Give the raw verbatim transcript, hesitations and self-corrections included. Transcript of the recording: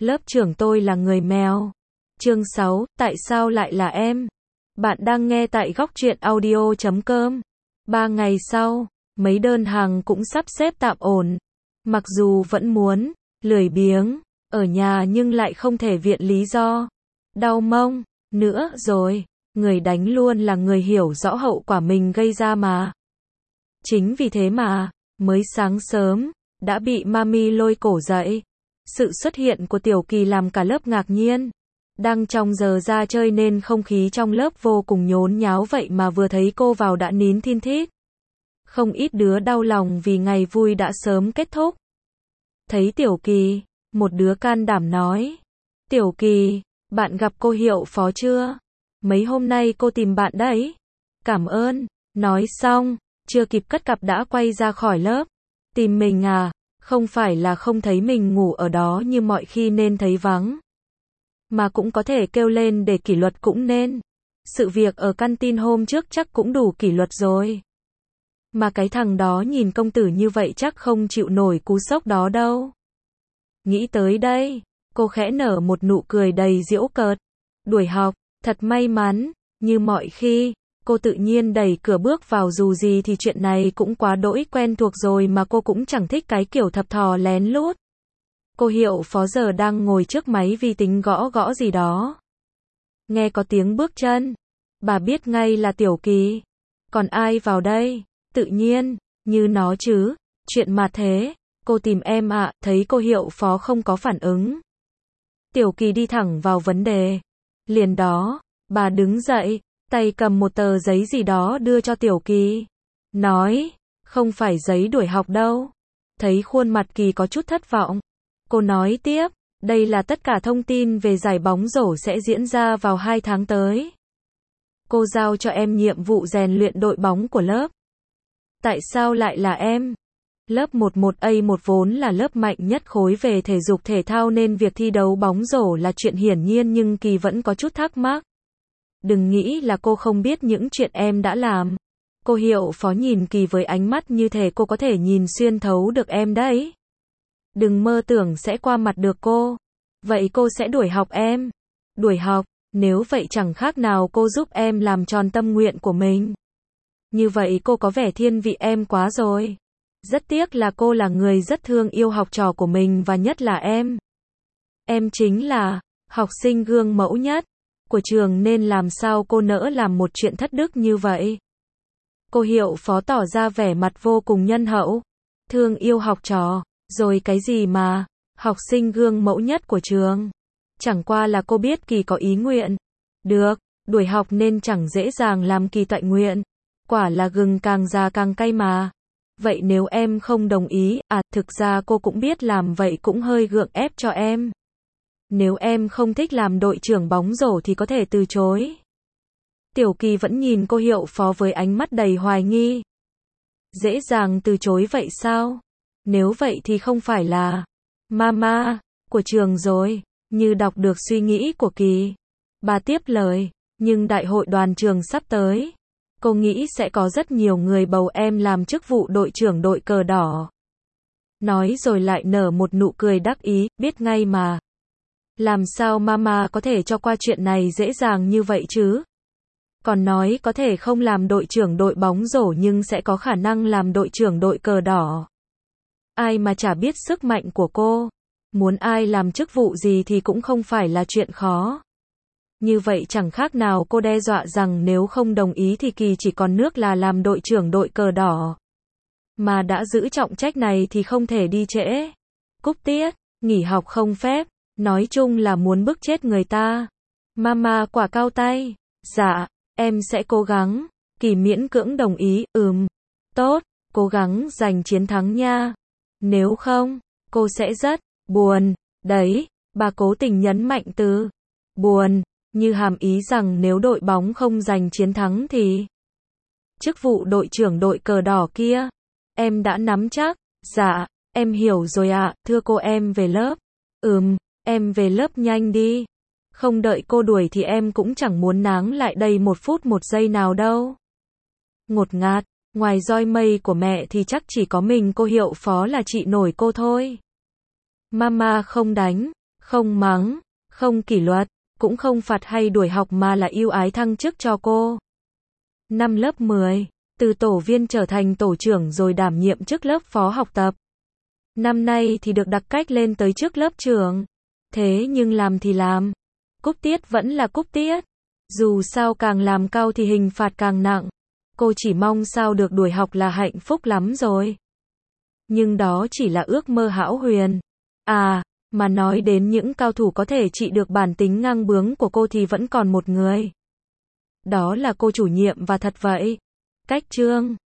Lớp trưởng tôi là người mèo. Chương sáu, tại sao lại là em? Bạn đang nghe tại góc truyện audio chấm com. Ba ngày sau, mấy đơn hàng cũng sắp xếp tạm ổn. Mặc dù vẫn muốn, lười biếng, ở nhà nhưng lại không thể viện lý do. Đau mông, nữa rồi, người đánh luôn là người hiểu rõ hậu quả mình gây ra mà. Chính vì thế mà, mới sáng sớm, đã bị mami lôi cổ dậy. Sự xuất hiện của Tiểu Kỳ làm cả lớp ngạc nhiên. Đang trong giờ ra chơi nên không khí trong lớp vô cùng nhốn nháo, vậy mà vừa thấy cô vào đã nín thin thít. Không ít đứa đau lòng vì ngày vui đã sớm kết thúc. Thấy Tiểu Kỳ, một đứa can đảm nói: Tiểu Kỳ, bạn gặp cô hiệu phó chưa? Mấy hôm nay cô tìm bạn đấy. Cảm ơn. Nói xong, chưa kịp cất cặp đã quay ra khỏi lớp. Tìm mình à? Không phải là không thấy mình ngủ ở đó như mọi khi nên thấy vắng. Mà cũng có thể kêu lên để kỷ luật cũng nên. Sự việc ở canteen hôm trước chắc cũng đủ kỷ luật rồi. Mà cái thằng đó nhìn công tử như vậy chắc không chịu nổi cú sốc đó đâu. Nghĩ tới đây, cô khẽ nở một nụ cười đầy giễu cợt. Đuổi học, thật may mắn, như mọi khi, cô tự nhiên đẩy cửa bước vào, dù gì thì chuyện này cũng quá đỗi quen thuộc rồi mà cô cũng chẳng thích cái kiểu thập thò lén lút. Cô hiệu phó giờ đang ngồi trước máy vi tính gõ gõ gì đó. Nghe có tiếng bước chân, bà biết ngay là Tiểu Kỳ. Còn ai vào đây? Tự nhiên, như nó chứ, chuyện mà thế. Cô tìm em ạ. Thấy cô hiệu phó không có phản ứng, Tiểu Kỳ đi thẳng vào vấn đề. Liền đó, bà đứng dậy, tay cầm một tờ giấy gì đó đưa cho Tiểu Kỳ. Nói, không phải giấy đuổi học đâu. Thấy khuôn mặt Kỳ có chút thất vọng, cô nói tiếp, đây là tất cả thông tin về giải bóng rổ sẽ diễn ra vào hai tháng tới. Cô giao cho em nhiệm vụ rèn luyện đội bóng của lớp. Tại sao lại là em? Lớp mười một A một vốn là lớp mạnh nhất khối về thể dục thể thao nên việc thi đấu bóng rổ là chuyện hiển nhiên, nhưng Kỳ vẫn có chút thắc mắc. Đừng nghĩ là cô không biết những chuyện em đã làm. Cô hiệu phó nhìn Kỳ với ánh mắt như thể cô có thể nhìn xuyên thấu được em đấy. Đừng mơ tưởng sẽ qua mặt được cô. Vậy cô sẽ đuổi học em. Đuổi học, nếu vậy chẳng khác nào cô giúp em làm tròn tâm nguyện của mình. Như vậy cô có vẻ thiên vị em quá rồi. Rất tiếc là cô là người rất thương yêu học trò của mình và nhất là em. Em chính là học sinh gương mẫu nhất của trường nên làm sao cô nỡ làm một chuyện thất đức như vậy. Cô hiệu phó tỏ ra vẻ mặt vô cùng nhân hậu. Thương yêu học trò, rồi cái gì mà học sinh gương mẫu nhất của trường. Chẳng qua là cô biết Kỳ có ý nguyện. Được, đuổi học nên chẳng dễ dàng làm Kỳ toại nguyện. Quả là gừng càng già càng cay mà. Vậy nếu em không đồng ý, à thực ra cô cũng biết làm vậy cũng hơi gượng ép cho em. Nếu em không thích làm đội trưởng bóng rổ thì có thể từ chối. Tiểu Kỳ vẫn nhìn cô hiệu phó với ánh mắt đầy hoài nghi. Dễ dàng từ chối vậy sao? Nếu vậy thì không phải là mama của trường rồi. Như đọc được suy nghĩ của Kỳ, bà tiếp lời, nhưng đại hội đoàn trường sắp tới. Cô nghĩ sẽ có rất nhiều người bầu em làm chức vụ đội trưởng đội cờ đỏ. Nói rồi lại nở một nụ cười đắc ý, biết ngay mà. Làm sao mama có thể cho qua chuyện này dễ dàng như vậy chứ? Còn nói có thể không làm đội trưởng đội bóng rổ nhưng sẽ có khả năng làm đội trưởng đội cờ đỏ. Ai mà chả biết sức mạnh của cô. Muốn ai làm chức vụ gì thì cũng không phải là chuyện khó. Như vậy chẳng khác nào cô đe dọa rằng nếu không đồng ý thì Kỳ chỉ còn nước là làm đội trưởng đội cờ đỏ. Mà đã giữ trọng trách này thì không thể đi trễ. Cúp tiết, nghỉ học không phép, nói chung là muốn bức chết người ta. Mama quả cao tay. Dạ, em sẽ cố gắng. Kỳ miễn cưỡng đồng ý, ừm. Tốt, cố gắng giành chiến thắng nha. Nếu không, cô sẽ rất buồn. Đấy, bà cố tình nhấn mạnh từ buồn, như hàm ý rằng nếu đội bóng không giành chiến thắng thì chức vụ đội trưởng đội cờ đỏ kia, em đã nắm chắc. Dạ, em hiểu rồi ạ, thưa cô em về lớp. Ừm, em về lớp nhanh đi. Không đợi cô đuổi thì em cũng chẳng muốn náng lại đây một phút một giây nào đâu. Ngột ngạt, ngoài roi mây của mẹ thì chắc chỉ có mình cô hiệu phó là chị nổi cô thôi. Mama không đánh, Không mắng, không kỷ luật, cũng không phạt hay đuổi học mà là ưu ái thăng chức cho cô. Năm lớp mười, từ tổ viên trở thành tổ trưởng rồi đảm nhiệm chức lớp phó học tập. Năm nay thì được đặc cách lên tới chức lớp trưởng. Thế nhưng làm thì làm, cúp tiết vẫn là cúp tiết. Dù sao càng làm cao thì hình phạt càng nặng. Cô chỉ mong sao được đuổi học là hạnh phúc lắm rồi. Nhưng đó chỉ là ước mơ hão huyền. À, mà nói đến những cao thủ có thể trị được bản tính ngang bướng của cô thì vẫn còn một người. Đó là cô chủ nhiệm và thật vậy. Cách Trương.